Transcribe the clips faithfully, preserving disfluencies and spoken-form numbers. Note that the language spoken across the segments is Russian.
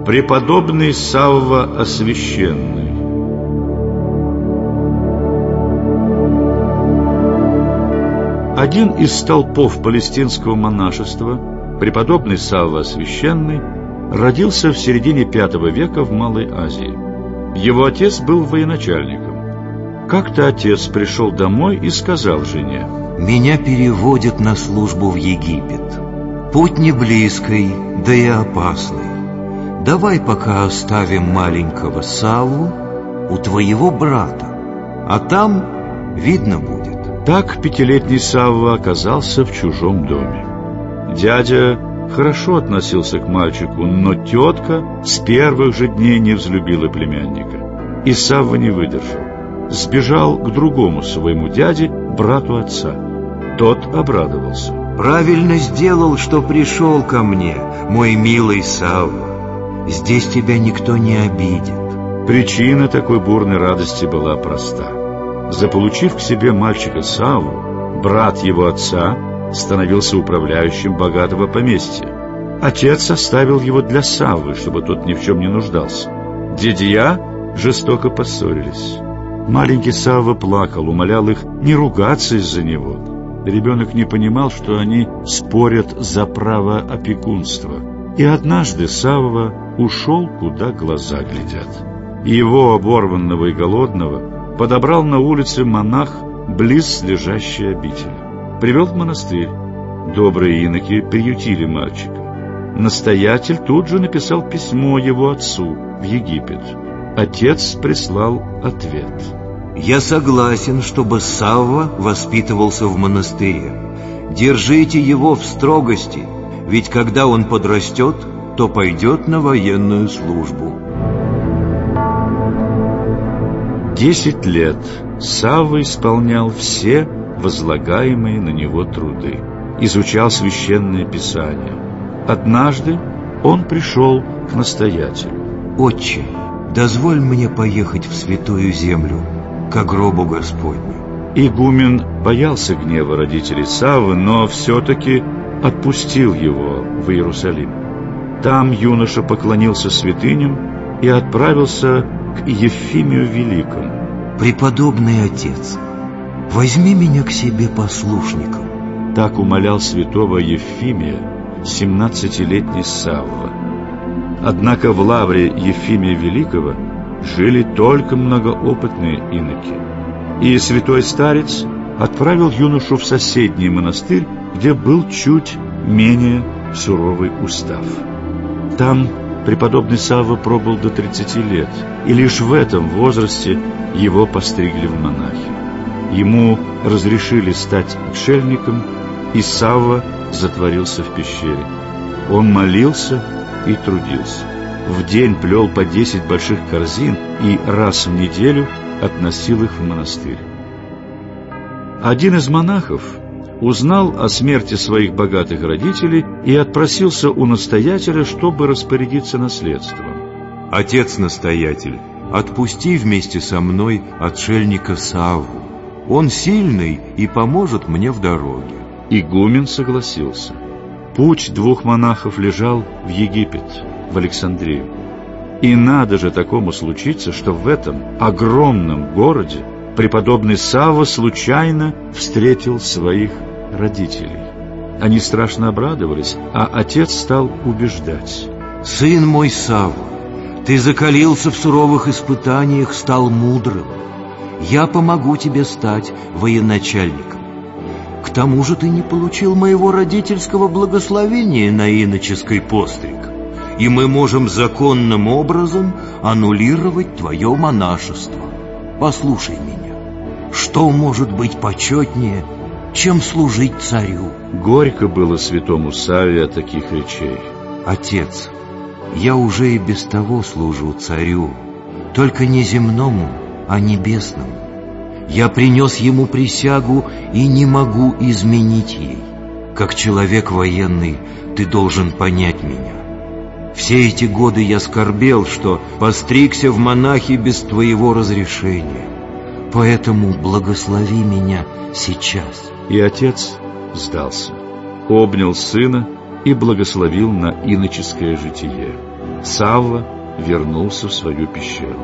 Преподобный Савва Освященный. Один из столпов палестинского монашества, преподобный Савва Освященный, родился в середине пятого века в Малой Азии. Его отец был военачальником. Как-то отец пришел домой и сказал жене: «Меня переводят на службу в Египет. Путь не близкий, да и опасный. Давай пока оставим маленького Савву у твоего брата, а там видно будет». Так пятилетний Савва оказался в чужом доме. Дядя хорошо относился к мальчику, но тетка с первых же дней не взлюбила племянника. И Савва не выдержал. Сбежал к другому своему дяде, брату отца. Тот обрадовался. «Правильно сделал, что пришел ко мне, мой милый Савва. Здесь тебя никто не обидит». Причина такой бурной радости была проста. Заполучив к себе мальчика Савву, брат его отца становился управляющим богатого поместья. Отец оставил его для Саввы, чтобы тот ни в чем не нуждался. Дядья жестоко поссорились. Маленький Савва плакал, умолял их не ругаться из-за него. Ребенок не понимал, что они спорят за право опекунства. И однажды Савва ушел, куда глаза глядят. Его, оборванного и голодного, подобрал на улице монах близ лежащей обители. Привел в монастырь. Добрые иноки приютили мальчика. Настоятель тут же написал письмо его отцу в Египет. Отец прислал ответ: «Я согласен, чтобы Савва воспитывался в монастыре. Держите его в строгости, ведь когда он подрастет, то пойдет на военную службу». Десять лет Савва исполнял все возлагаемые на него труды, изучал священное писание. Однажды он пришел к настоятелю. «Отче, дозволь мне поехать в святую землю, ко гробу Господню». Игумен боялся гнева родителей Саввы, но все-таки отпустил его в Иерусалим. Там юноша поклонился святыням и отправился к Ефимию Великому. «Преподобный отец, возьми меня к себе послушником». Так умолял святого Ефимия семнадцатилетний Савва. Однако в лавре Ефимия Великого жили только многоопытные иноки. И святой старец отправил юношу в соседний монастырь, где был чуть менее суровый устав. Там преподобный Савва пробыл до тридцати лет, и лишь в этом возрасте его постригли в монахи. Ему разрешили стать отшельником, и Савва затворился в пещере. Он молился и трудился. В день плел по десять больших корзин и раз в неделю относил их в монастырь. Один из монахов узнал о смерти своих богатых родителей и отпросился у настоятеля, чтобы распорядиться наследством. «Отец-настоятель, отпусти вместе со мной отшельника Савву. Он сильный и поможет мне в дороге». Игумен согласился. Путь двух монахов лежал в Египет, в Александрию. И надо же такому случиться, что в этом огромном городе преподобный Савва случайно встретил своих родителей. Они страшно обрадовались, а отец стал убеждать: «Сын мой Савва, ты закалился в суровых испытаниях, стал мудрым. Я помогу тебе стать военачальником. К тому же ты не получил моего родительского благословения на иноческий постриг, и мы можем законным образом аннулировать твое монашество. Послушай меня, что может быть почетнее, чем служить царю?» Горько было святому Савве от таких речей. «Отец, я уже и без того служу царю, только не земному, а небесному. Я принес ему присягу и не могу изменить ей. Как человек военный, ты должен понять меня. Все эти годы я скорбел, что постригся в монахи без твоего разрешения. Поэтому благослови меня сейчас». И отец сдался, обнял сына и благословил на иноческое житие. Савва вернулся в свою пещеру.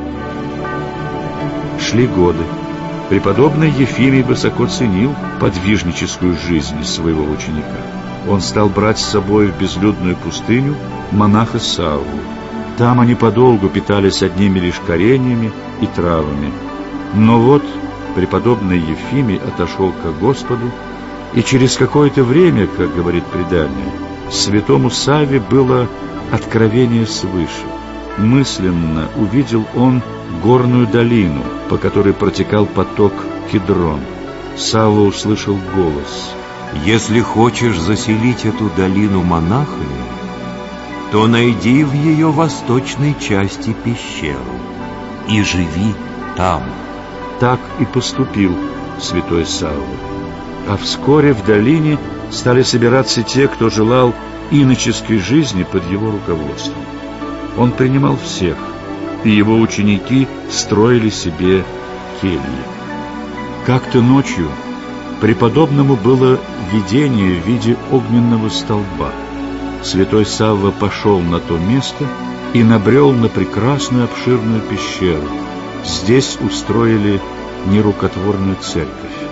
Шли годы. Преподобный Ефимий высоко ценил подвижническую жизнь своего ученика. Он стал брать с собой в безлюдную пустыню монаха Савву. Там они подолгу питались одними лишь кореньями и травами. Но вот преподобный Ефимий отошел ко Господу, и через какое-то время, как говорит предание, святому Савве было откровение свыше. Мысленно увидел он горную долину, по которой протекал поток Кедрон. Савва услышал голос: «Если хочешь заселить эту долину монахами, то найди в ее восточной части пещеру и живи там». Так и поступил святой Савва. А вскоре в долине стали собираться те, кто желал иноческой жизни под его руководством. Он принимал всех, и его ученики строили себе кельи. Как-то ночью преподобному было видение в виде огненного столба. Святой Савва пошел на то место и набрел на прекрасную обширную пещеру. Здесь устроили нерукотворную церковь.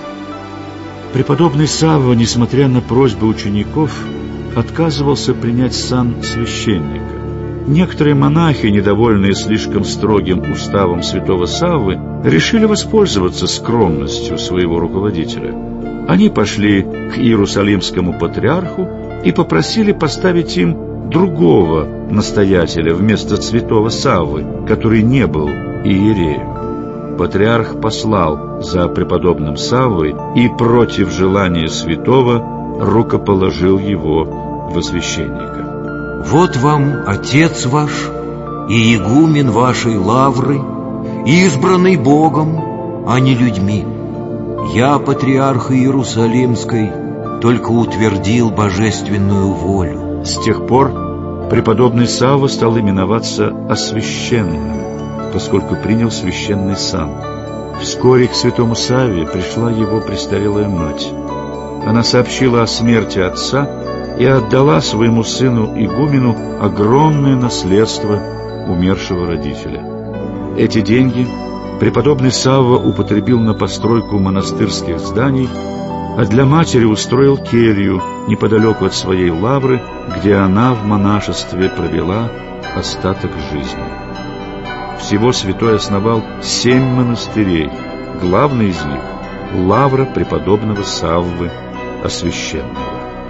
Преподобный Савва, несмотря на просьбы учеников, отказывался принять сан священника. Некоторые монахи, недовольные слишком строгим уставом святого Саввы, решили воспользоваться скромностью своего руководителя. Они пошли к иерусалимскому патриарху и попросили поставить им другого настоятеля вместо святого Саввы, который не был иереем. Патриарх послал за преподобным Саввой и против желания святого рукоположил его во священника. «Вот вам отец ваш и игумен вашей лавры, избранный Богом, а не людьми. Я, патриарх Иерусалимской, только утвердил божественную волю». С тех пор преподобный Савва стал именоваться освященным, поскольку принял священный сан. Вскоре к святому Савве пришла его престарелая мать. Она сообщила о смерти отца и отдала своему сыну игумену огромное наследство умершего родителя. Эти деньги преподобный Савва употребил на постройку монастырских зданий, а для матери устроил келью неподалеку от своей лавры, где она в монашестве провела остаток жизни. Всего святой основал семь монастырей. Главный из них — лавра преподобного Саввы Освященного.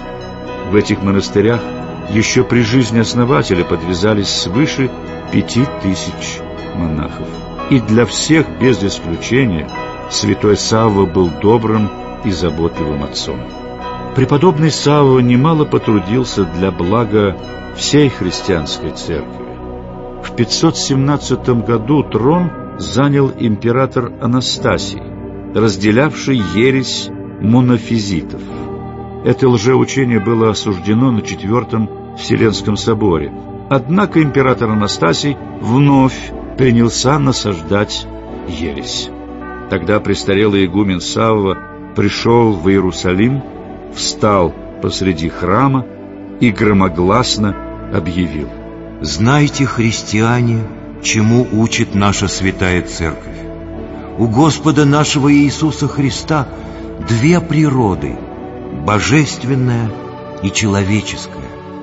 В этих монастырях еще при жизни основателя подвязались свыше пяти тысяч монахов. И для всех, без исключения, святой Савва был добрым и заботливым отцом. Преподобный Савва немало потрудился для блага всей христианской церкви. В пятьсот семнадцатом году трон занял император Анастасий, разделявший ересь монофизитов. Это лжеучение было осуждено на Четвертом Вселенском соборе. Однако император Анастасий вновь принялся насаждать ересь. Тогда престарелый игумен Савва пришел в Иерусалим, встал посреди храма и громогласно объявил: «Знайте, христиане, чему учит наша святая церковь. У Господа нашего Иисуса Христа две природы — божественная и человеческая.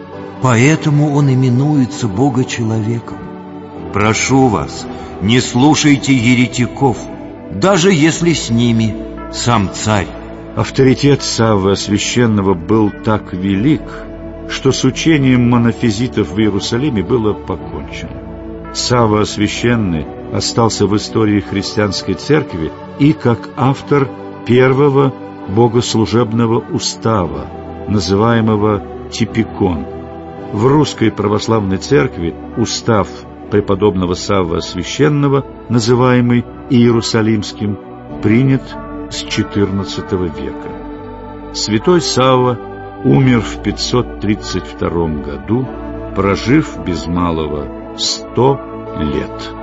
Поэтому Он именуется Бога-человеком. Прошу вас, не слушайте еретиков, даже если с ними сам царь». Авторитет Саввы Освященного был так велик, что с учением монофизитов в Иерусалиме было покончено. Савва Освященный остался в истории христианской церкви и как автор первого богослужебного устава, называемого Типикон. В русской православной церкви устав преподобного Саввы Освященного, называемый Иерусалимским, принят с четырнадцатого века. Святой Савва умер в пятьсот тридцать втором году, прожив без малого сто лет.